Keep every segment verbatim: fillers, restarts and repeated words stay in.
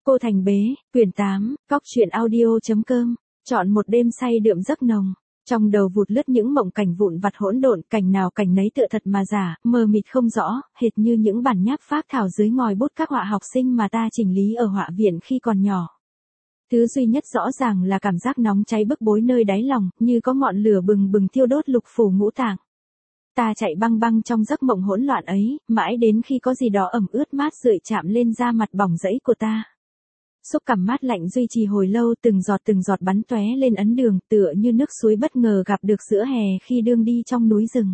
Cô Thành Bế, quyển tám, cóc truyện audio.com, chọn một đêm say đượm giấc nồng. Trong đầu vụt lướt những mộng cảnh vụn vặt hỗn độn, cảnh nào cảnh nấy tựa thật mà giả, mờ mịt không rõ, hệt như những bản nháp phác thảo dưới ngòi bút các họa học sinh mà ta chỉnh lý ở họa viện khi còn nhỏ. Thứ duy nhất rõ ràng là cảm giác nóng cháy bức bối nơi đáy lòng, như có ngọn lửa bừng bừng thiêu đốt lục phủ ngũ tạng. Ta chạy băng băng trong giấc mộng hỗn loạn ấy, mãi đến khi có gì đó ẩm ướt mát rượi chạm lên da mặt bỏng rẫy của ta. Xúc cảm mát lạnh duy trì hồi lâu, từng giọt từng giọt bắn tóe lên ấn đường, tựa như nước suối bất ngờ gặp được giữa hè khi đương đi trong núi rừng.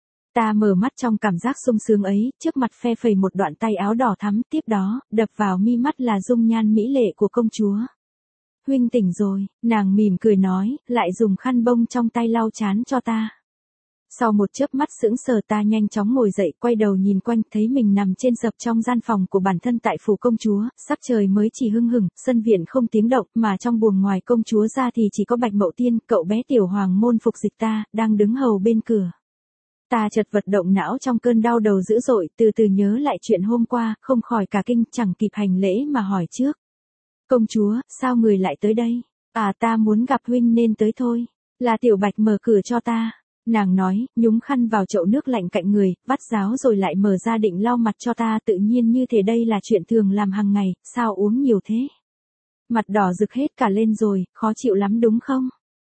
Ta mở mắt trong cảm giác sung sướng ấy, trước mặt phe phẩy một đoạn tay áo đỏ thắm, tiếp đó, đập vào mi mắt là dung nhan mỹ lệ của công chúa. Huynh tỉnh rồi, nàng mỉm cười nói, lại dùng khăn bông trong tay lau trán cho ta. Sau một chớp mắt sững sờ, ta nhanh chóng ngồi dậy, quay đầu nhìn quanh, thấy mình nằm trên sập trong gian phòng của bản thân tại phủ công chúa, sắc trời mới chỉ hưng hửng, sân viện không tiếng động, mà trong buồng ngoài công chúa ra thì chỉ có Bạch Mậu Tiên, cậu bé tiểu hoàng môn phục dịch ta, đang đứng hầu bên cửa. Ta chợt vật động não trong cơn đau đầu dữ dội, từ từ nhớ lại chuyện hôm qua, không khỏi cả kinh, chẳng kịp hành lễ mà hỏi trước. Công chúa, sao người lại tới đây? À, ta muốn gặp huynh nên tới thôi. Là Tiểu Bạch mở cửa cho ta. Nàng nói, nhúng khăn vào chậu nước lạnh cạnh người, vắt ráo rồi lại mở ra định lau mặt cho ta, tự nhiên như thế đây là chuyện thường làm hàng ngày, sao uống nhiều thế? Mặt đỏ rực hết cả lên rồi, khó chịu lắm đúng không?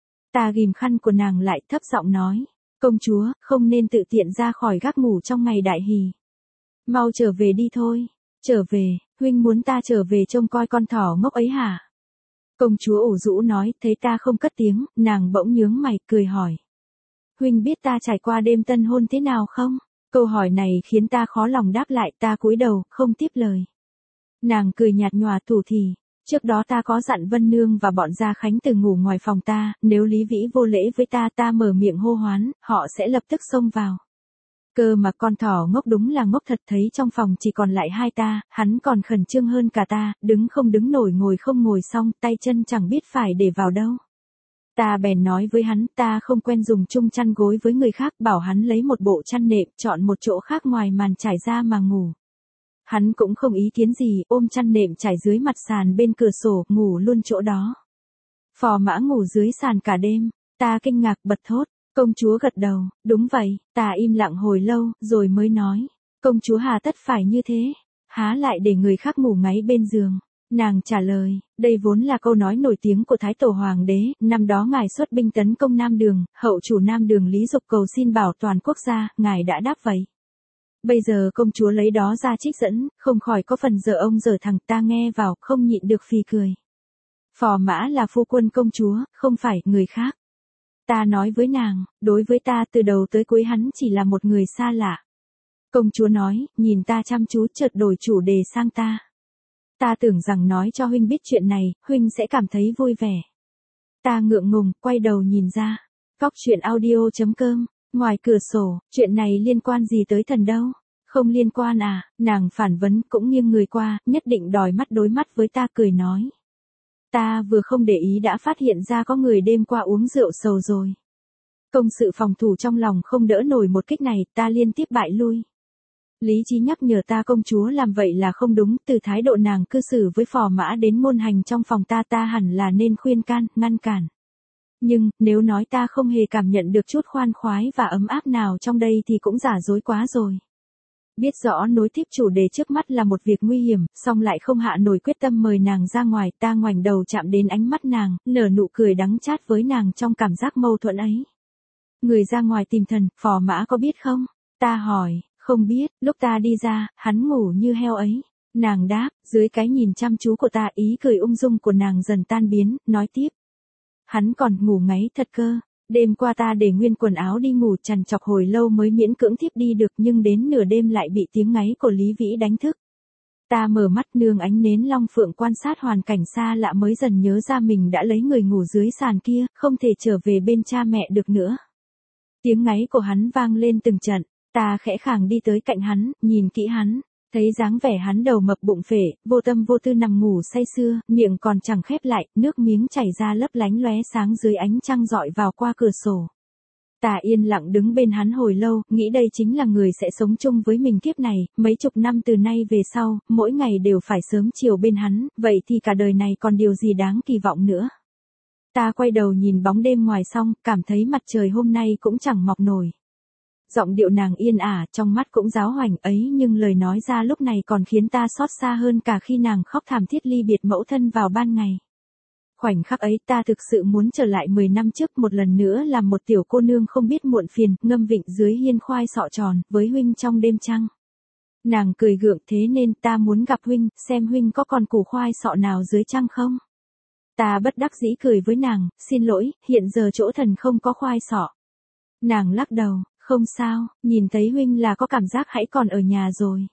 Ta ghim khăn của nàng lại, thấp giọng nói, công chúa, không nên tự tiện ra khỏi gác ngủ trong ngày đại hỷ. Mau trở về đi thôi. Trở về, huynh muốn ta trở về trông coi con thỏ ngốc ấy hả? Công chúa ủ rũ nói, thấy ta không cất tiếng, nàng bỗng nhướng mày, cười hỏi. Huynh biết ta trải qua đêm tân hôn thế nào không? Câu hỏi này khiến ta khó lòng đáp lại, ta cúi đầu, không tiếp lời. Nàng cười nhạt nhòa thủ thỉ, trước đó ta có dặn Vân Nương và bọn Gia Khánh từ ngủ ngoài phòng ta, nếu Lý Vĩ vô lễ với ta, ta mở miệng hô hoán, họ sẽ lập tức xông vào. Cơ mà con thỏ ngốc đúng là ngốc thật, thấy trong phòng chỉ còn lại hai ta, hắn còn khẩn trương hơn cả ta, đứng không đứng nổi, ngồi không ngồi xong, tay chân chẳng biết phải để vào đâu. Ta bèn nói với hắn, ta không quen dùng chung chăn gối với người khác, bảo hắn lấy một bộ chăn nệm, chọn một chỗ khác ngoài màn trải ra mà ngủ. Hắn cũng không ý kiến gì, ôm chăn nệm trải dưới mặt sàn bên cửa sổ, ngủ luôn chỗ đó. Phò Mã ngủ dưới sàn cả đêm, ta kinh ngạc bật thốt, công chúa gật đầu, đúng vậy, ta im lặng hồi lâu, rồi mới nói, công chúa hà tất phải như thế, há lại để người khác ngủ ngáy bên giường. Nàng trả lời, đây vốn là câu nói nổi tiếng của Thái Tổ Hoàng đế, năm đó ngài xuất binh tấn công Nam Đường, hậu chủ Nam Đường Lý Dục cầu xin bảo toàn quốc gia, ngài đã đáp vậy. Bây giờ công chúa lấy đó ra trích dẫn, không khỏi có phần dở ông dở thằng, ta nghe vào, không nhịn được phì cười. Phò Mã là phu quân công chúa, không phải người khác. Ta nói với nàng, đối với ta từ đầu tới cuối hắn chỉ là một người xa lạ. Công chúa nói, nhìn ta chăm chú, chợt đổi chủ đề sang ta. Ta tưởng rằng nói cho huynh biết chuyện này, huynh sẽ cảm thấy vui vẻ. Ta ngượng ngùng, quay đầu nhìn ra. Cóc truyện audio.com, ngoài cửa sổ, chuyện này liên quan gì tới thần đâu? Không liên quan à, nàng phản vấn cũng nghiêng người qua, nhất định đòi mắt đối mắt với ta, cười nói. Ta vừa không để ý đã phát hiện ra có người đêm qua uống rượu sầu rồi. Công sự phòng thủ trong lòng không đỡ nổi một kích này, ta liên tiếp bại lui. Lý trí nhắc nhở ta công chúa làm vậy là không đúng, từ thái độ nàng cư xử với Phò Mã đến ngôn hành trong phòng ta, ta hẳn là nên khuyên can, ngăn cản. Nhưng, nếu nói ta không hề cảm nhận được chút khoan khoái và ấm áp nào trong đây thì cũng giả dối quá rồi. Biết rõ nối tiếp chủ đề trước mắt là một việc nguy hiểm, song lại không hạ nổi quyết tâm mời nàng ra ngoài, ta ngoảnh đầu chạm đến ánh mắt nàng, nở nụ cười đắng chát với nàng trong cảm giác mâu thuẫn ấy. Người ra ngoài tìm thần, Phò Mã có biết không? Ta hỏi. Không biết, lúc ta đi ra, hắn ngủ như heo ấy. Nàng đáp, dưới cái nhìn chăm chú của ta, ý cười ung dung của nàng dần tan biến, nói tiếp. Hắn còn ngủ ngáy thật cơ. Đêm qua ta để nguyên quần áo đi ngủ trằn trọc hồi lâu mới miễn cưỡng thiếp đi được, nhưng đến nửa đêm lại bị tiếng ngáy của Lý Vĩ đánh thức. Ta mở mắt nương ánh nến long phượng quan sát hoàn cảnh xa lạ mới dần nhớ ra mình đã lấy người ngủ dưới sàn kia, không thể trở về bên cha mẹ được nữa. Tiếng ngáy của hắn vang lên từng trận. Ta khẽ khàng đi tới cạnh hắn, nhìn kỹ hắn, thấy dáng vẻ hắn đầu mập bụng phệ, vô tâm vô tư nằm ngủ say sưa, miệng còn chẳng khép lại, nước miếng chảy ra lấp lánh lóe sáng dưới ánh trăng rọi vào qua cửa sổ. Ta yên lặng đứng bên hắn hồi lâu, nghĩ đây chính là người sẽ sống chung với mình kiếp này, mấy chục năm từ nay về sau, mỗi ngày đều phải sớm chiều bên hắn, vậy thì cả đời này còn điều gì đáng kỳ vọng nữa. Ta quay đầu nhìn bóng đêm ngoài xong, cảm thấy mặt trời hôm nay cũng chẳng mọc nổi. Giọng điệu nàng yên ả, trong mắt cũng giáo hoành ấy, nhưng lời nói ra lúc này còn khiến ta xót xa hơn cả khi nàng khóc thảm thiết ly biệt mẫu thân vào ban ngày. Khoảnh khắc ấy ta thực sự muốn trở lại mười năm trước một lần nữa làm một tiểu cô nương không biết muộn phiền, ngâm vịnh dưới hiên khoai sọ tròn, với huynh trong đêm trăng. Nàng cười gượng, thế nên ta muốn gặp huynh, xem huynh có còn củ khoai sọ nào dưới trăng không. Ta bất đắc dĩ cười với nàng, xin lỗi, hiện giờ chỗ thần không có khoai sọ. Nàng lắc đầu, không sao, nhìn thấy huynh là có cảm giác hãy còn ở nhà rồi.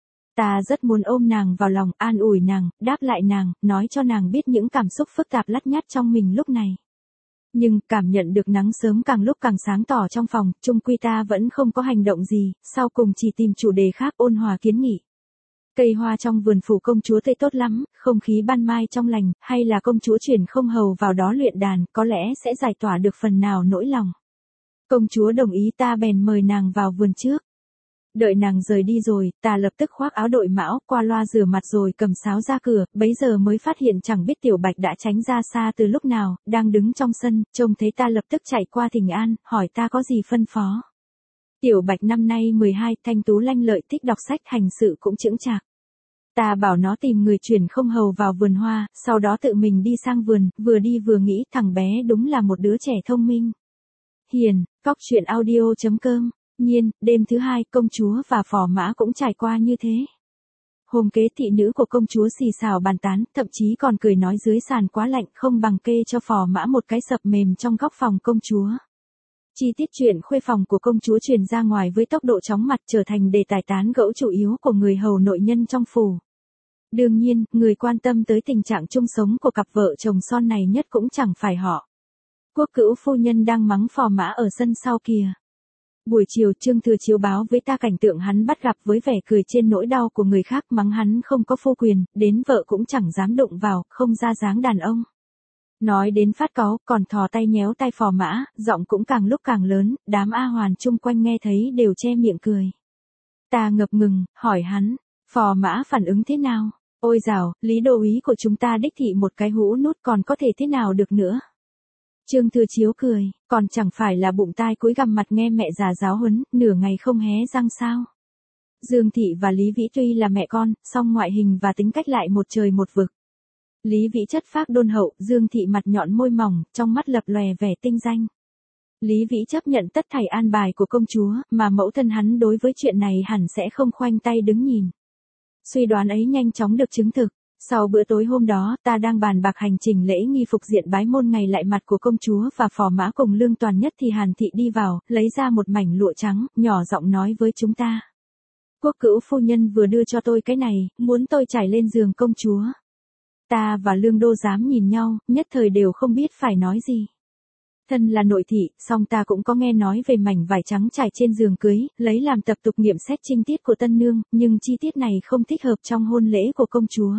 Ta rất muốn ôm nàng vào lòng, an ủi nàng, đáp lại nàng, nói cho nàng biết những cảm xúc phức tạp lắt nhắt trong mình lúc này. Nhưng, cảm nhận được nắng sớm càng lúc càng sáng tỏ trong phòng, chung quy ta vẫn không có hành động gì, sau cùng chỉ tìm chủ đề khác ôn hòa kiến nghị. Cây hoa trong vườn phủ công chúa tươi tốt lắm, không khí ban mai trong lành, hay là công chúa chuyển không hầu vào đó luyện đàn, có lẽ sẽ giải tỏa được phần nào nỗi lòng. Công chúa đồng ý, ta bèn mời nàng vào vườn trước. Đợi nàng rời đi rồi, ta lập tức khoác áo đội mão, qua loa rửa mặt rồi cầm sáo ra cửa, bấy giờ mới phát hiện chẳng biết Tiểu Bạch đã tránh ra xa từ lúc nào, đang đứng trong sân, trông thấy ta lập tức chạy qua thỉnh an, hỏi ta có gì phân phó. Tiểu Bạch năm nay mười hai, thanh tú lanh lợi, thích đọc sách, hành sự cũng chững chạc. Ta bảo nó tìm người chuyển không hầu vào vườn hoa, sau đó tự mình đi sang vườn, vừa đi vừa nghĩ thằng bé đúng là một đứa trẻ thông minh. Hiền, Cóc Truyện Audio chấm com. Nhiên, đêm thứ hai, công chúa và phò mã cũng trải qua như thế. Hôm kế thị nữ của công chúa xì xào bàn tán, thậm chí còn cười nói dưới sàn quá lạnh không bằng kê cho phò mã một cái sập mềm trong góc phòng công chúa. Chi tiết chuyện khuê phòng của công chúa truyền ra ngoài với tốc độ chóng mặt trở thành đề tài tán gẫu chủ yếu của người hầu nội nhân trong phủ. Đương nhiên, người quan tâm tới tình trạng chung sống của cặp vợ chồng son này nhất cũng chẳng phải họ. Quốc cữu phu nhân đang mắng phò mã ở sân sau kìa. Buổi chiều Trương Thừa chiếu báo với ta cảnh tượng hắn bắt gặp với vẻ cười trên nỗi đau của người khác, mắng hắn không có phu quyền, đến vợ cũng chẳng dám đụng vào, không ra dáng đàn ông. Nói đến phát cáu, còn thò tay nhéo tay phò mã, giọng cũng càng lúc càng lớn, đám A Hoàn chung quanh nghe thấy đều che miệng cười. Ta ngập ngừng, hỏi hắn, phò mã phản ứng thế nào? Ôi dào, Lý đô úy của chúng ta đích thị một cái hũ nút còn có thể thế nào được nữa? Trương Thừa Chiếu cười, còn chẳng phải là bụng tai cúi gằm mặt nghe mẹ già giáo huấn, nửa ngày không hé răng sao. Dương Thị và Lý Vĩ tuy là mẹ con, song ngoại hình và tính cách lại một trời một vực. Lý Vĩ chất phác đôn hậu, Dương Thị mặt nhọn môi mỏng, trong mắt lập lòe vẻ tinh danh. Lý Vĩ chấp nhận tất thảy an bài của công chúa, mà mẫu thân hắn đối với chuyện này hẳn sẽ không khoanh tay đứng nhìn. Suy đoán ấy nhanh chóng được chứng thực. Sau bữa tối hôm đó, ta đang bàn bạc hành trình lễ nghi phục diện bái môn ngày lại mặt của công chúa và phò mã cùng Lương Toàn Nhất thì Hàn Thị đi vào, lấy ra một mảnh lụa trắng, nhỏ giọng nói với chúng ta. Quốc cữu phu nhân vừa đưa cho tôi cái này, muốn tôi trải lên giường công chúa. Ta và Lương Đô Giám nhìn nhau, nhất thời đều không biết phải nói gì. Thân là nội thị, song ta cũng có nghe nói về mảnh vải trắng trải trên giường cưới, lấy làm tập tục nghiệm xét trinh tiết của tân nương, nhưng chi tiết này không thích hợp trong hôn lễ của công chúa.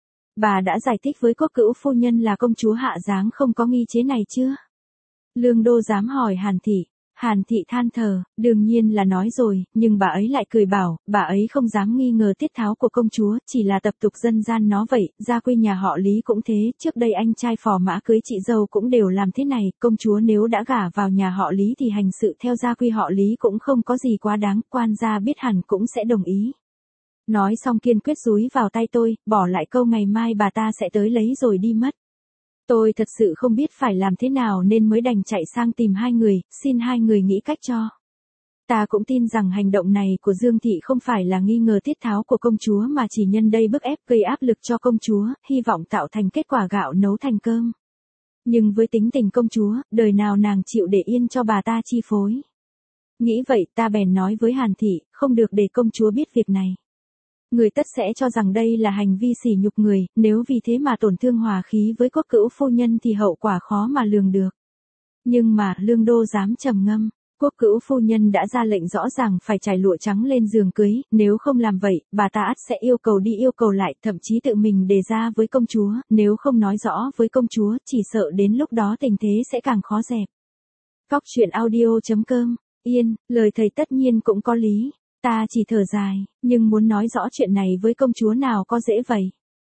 Bà đã giải thích với quốc cữu phu nhân là công chúa hạ dáng không có nghi chế này chưa? Lương Đô Giám hỏi Hàn Thị. Hàn Thị than thở, đương nhiên là nói rồi, nhưng bà ấy lại cười bảo, bà ấy không dám nghi ngờ tiết tháo của công chúa, chỉ là tập tục dân gian nó vậy, gia quy nhà họ Lý cũng thế, trước đây anh trai phò mã cưới chị dâu cũng đều làm thế này, công chúa nếu đã gả vào nhà họ Lý thì hành sự theo gia quy họ Lý cũng không có gì quá đáng, quan gia biết hẳn cũng sẽ đồng ý. Nói xong kiên quyết dúi vào tay tôi, bỏ lại câu ngày mai bà ta sẽ tới lấy rồi đi mất. Tôi thật sự không biết phải làm thế nào nên mới đành chạy sang tìm hai người, xin hai người nghĩ cách cho. Ta cũng tin rằng hành động này của Dương Thị không phải là nghi ngờ tiết tháo của công chúa mà chỉ nhân đây bức ép gây áp lực cho công chúa, hy vọng tạo thành kết quả gạo nấu thành cơm. Nhưng với tính tình công chúa, đời nào nàng chịu để yên cho bà ta chi phối. Nghĩ vậy ta bèn nói với Hàn Thị, không được để công chúa biết việc này. Người tất sẽ cho rằng đây là hành vi sỉ nhục người, nếu vì thế mà tổn thương hòa khí với quốc cữu phu nhân thì hậu quả khó mà lường được. Nhưng mà, Lương Đô Giám trầm ngâm, quốc cữu phu nhân đã ra lệnh rõ ràng phải trải lụa trắng lên giường cưới, nếu không làm vậy, bà ta ắt sẽ yêu cầu đi yêu cầu lại, thậm chí tự mình đề ra với công chúa, nếu không nói rõ với công chúa, chỉ sợ đến lúc đó tình thế sẽ càng khó dẹp. Cóc truyện audio.com, yên, lời thầy tất nhiên cũng có lý. Ta chỉ thở dài, nhưng muốn nói rõ chuyện này với công chúa nào có dễ vậy.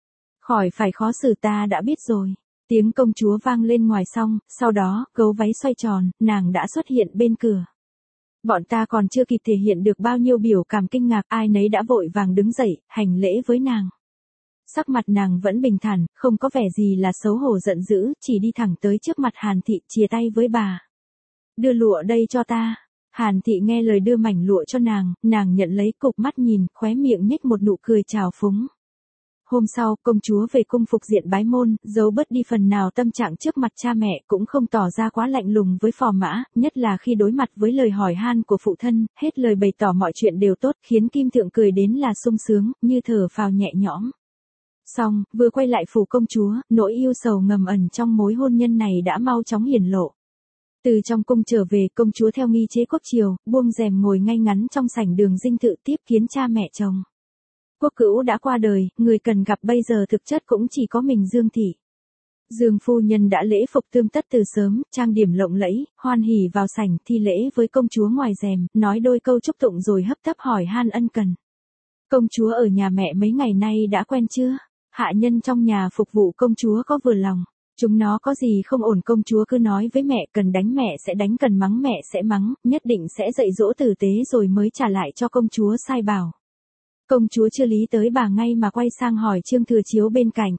Khỏi phải khó xử ta đã biết rồi. Tiếng công chúa vang lên ngoài xong, sau đó, gấu váy xoay tròn, nàng đã xuất hiện bên cửa. Bọn ta còn chưa kịp thể hiện được bao nhiêu biểu cảm kinh ngạc, ai nấy đã vội vàng đứng dậy, hành lễ với nàng. Sắc mặt nàng vẫn bình thản, không có vẻ gì là xấu hổ giận dữ, chỉ đi thẳng tới trước mặt Hàn Thị, chìa tay với bà. Đưa lụa đây cho ta. Hàn Thị nghe lời đưa mảnh lụa cho nàng, nàng nhận lấy cục mắt nhìn, khóe miệng nhếch một nụ cười trào phúng. Hôm sau, công chúa về cung phục diện bái môn, giấu bớt đi phần nào tâm trạng trước mặt cha mẹ, cũng không tỏ ra quá lạnh lùng với phò mã, nhất là khi đối mặt với lời hỏi han của phụ thân, hết lời bày tỏ mọi chuyện đều tốt, khiến Kim Thượng cười đến là sung sướng, như thở phào nhẹ nhõm. Xong, vừa quay lại phủ công chúa, nỗi yêu sầu ngầm ẩn trong mối hôn nhân này đã mau chóng hiển lộ. Từ trong cung trở về, công chúa theo nghi chế quốc triều, buông rèm ngồi ngay ngắn trong sảnh đường dinh thự tiếp kiến cha mẹ chồng. Quốc cữu đã qua đời, người cần gặp bây giờ thực chất cũng chỉ có mình Dương Thị. Dương phu nhân đã lễ phục tươm tất từ sớm, trang điểm lộng lẫy, hoan hỉ vào sảnh thi lễ với công chúa ngoài rèm, nói đôi câu chúc tụng rồi hấp tấp hỏi han ân cần. Công chúa ở nhà mẹ mấy ngày nay đã quen chưa? Hạ nhân trong nhà phục vụ công chúa có vừa lòng. Chúng nó có gì không ổn công chúa cứ nói với mẹ, cần đánh mẹ sẽ đánh, cần mắng mẹ sẽ mắng, nhất định sẽ dạy dỗ tử tế rồi mới trả lại cho công chúa sai bảo. Công chúa chưa lý tới bà ngay mà quay sang hỏi Trương Thừa Chiếu bên cạnh.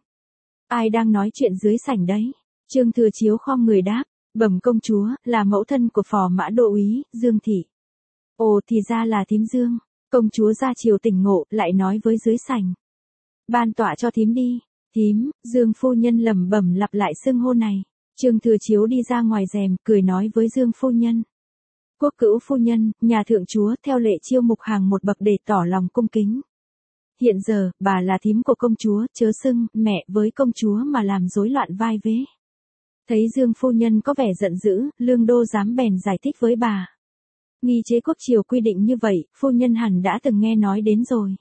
Ai đang nói chuyện dưới sảnh đấy? Trương Thừa Chiếu khom người đáp, bẩm công chúa, là mẫu thân của phò mã đô úy, Dương Thị. Ồ thì ra là thím Dương. Công chúa ra chiều tỉnh ngộ, lại nói với dưới sảnh. Ban tọa cho thím đi. Thím, Dương phu nhân lẩm bẩm lặp lại xưng hô này. Trương Thừa Chiếu đi ra ngoài rèm, cười nói với Dương phu nhân. Quốc cữu phu nhân, nhà thượng chúa theo lệ chiêu mục hàng một bậc để tỏ lòng cung kính. Hiện giờ, bà là thím của công chúa, chớ xưng mẹ với công chúa mà làm rối loạn vai vế. Thấy Dương phu nhân có vẻ giận dữ, Lương Đô dám bèn giải thích với bà. Nghi chế quốc triều quy định như vậy, phu nhân hẳn đã từng nghe nói đến rồi.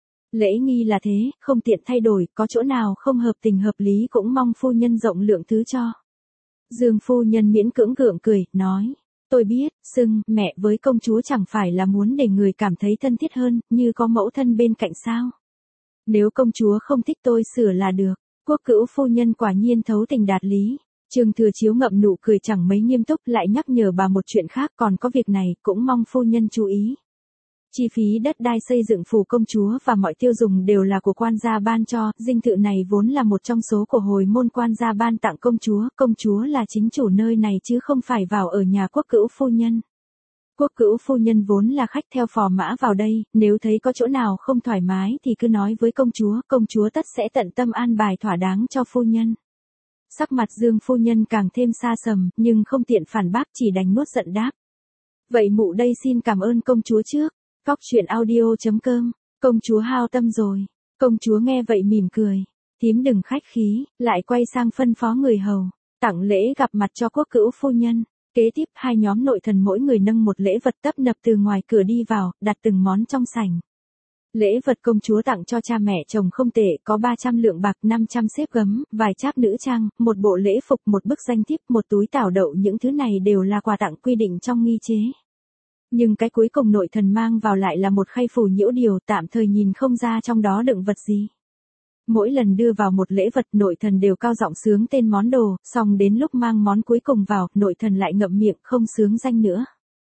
Lễ nghi là thế, không tiện thay đổi, có chỗ nào không hợp tình hợp lý cũng mong phu nhân rộng lượng thứ cho. Dương phu nhân miễn cưỡng gượng cười, nói. Tôi biết, xưng mẹ với công chúa chẳng phải là muốn để người cảm thấy thân thiết hơn, như có mẫu thân bên cạnh sao. Nếu công chúa không thích tôi sửa là được. Quốc cữu phu nhân quả nhiên thấu tình đạt lý. Trương Thừa Chiếu ngậm nụ cười chẳng mấy nghiêm túc, lại nhắc nhở bà một chuyện khác, còn có việc này, cũng mong phu nhân chú ý. Chi phí đất đai xây dựng phủ công chúa và mọi tiêu dùng đều là của quan gia ban cho, dinh thự này vốn là một trong số của hồi môn quan gia ban tặng công chúa, công chúa là chính chủ nơi này chứ không phải vào ở nhà quốc cữu phu nhân. Quốc cữu phu nhân vốn là khách theo phò mã vào đây, nếu thấy có chỗ nào không thoải mái thì cứ nói với công chúa, công chúa tất sẽ tận tâm an bài thỏa đáng cho phu nhân. Sắc mặt Dương phu nhân càng thêm xa sầm, nhưng không tiện phản bác, chỉ đành nuốt giận đáp. Vậy mụ đây xin cảm ơn công chúa trước. Cóc truyện audio.com, công chúa hao tâm rồi. Công chúa nghe vậy mỉm cười. Thím đừng khách khí, lại quay sang phân phó người hầu. Tặng lễ gặp mặt cho quốc cữu phu nhân. Kế tiếp hai nhóm nội thần mỗi người nâng một lễ vật tấp nập từ ngoài cửa đi vào, đặt từng món trong sảnh. Lễ vật công chúa tặng cho cha mẹ chồng không tệ, có ba trăm lượng bạc, năm trăm xếp gấm, vài cháp nữ trang, một bộ lễ phục, một bức danh thiếp, một túi tảo đậu, những thứ này đều là quà tặng quy định trong nghi chế. Nhưng cái cuối cùng nội thần mang vào lại là một khay phủ nhiễu điều, tạm thời nhìn không ra trong đó đựng vật gì. Mỗi lần đưa vào một lễ vật, nội thần đều cao giọng sướng tên món đồ, xong đến lúc mang món cuối cùng vào, nội thần lại ngậm miệng không sướng danh nữa.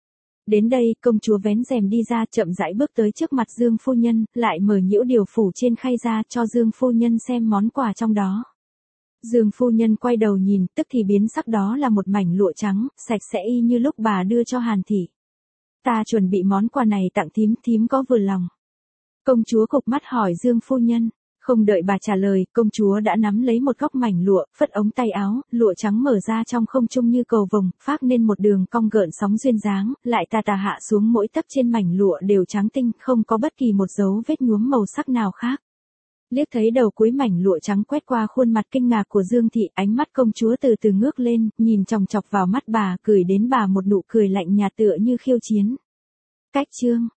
Đến đây, công chúa vén rèm đi ra, chậm rãi bước tới trước mặt Dương phu nhân, lại mở nhiễu điều phủ trên khay ra cho Dương phu nhân xem món quà trong đó. Dương phu nhân quay đầu nhìn, tức thì biến sắc, đó là một mảnh lụa trắng, sạch sẽ y như lúc bà đưa cho Hàn Thị. Ta chuẩn bị món quà này tặng thím, thím có vừa lòng? Công chúa cụp mắt hỏi Dương phu nhân. Không đợi bà trả lời, công chúa đã nắm lấy một góc mảnh lụa, phất ống tay áo, lụa trắng mở ra trong không trung như cầu vồng, phác nên một đường cong gợn sóng duyên dáng, lại tà tà hạ xuống, mỗi tấc trên mảnh lụa đều trắng tinh, không có bất kỳ một dấu vết nhuốm màu sắc nào khác. Liếc thấy đầu cuối mảnh lụa trắng quét qua khuôn mặt kinh ngạc của Dương Thị, ánh mắt công chúa từ từ ngước lên, nhìn chòng chọc vào mắt bà, cười đến bà một nụ cười lạnh nhạt tựa như khiêu chiến. Cách chương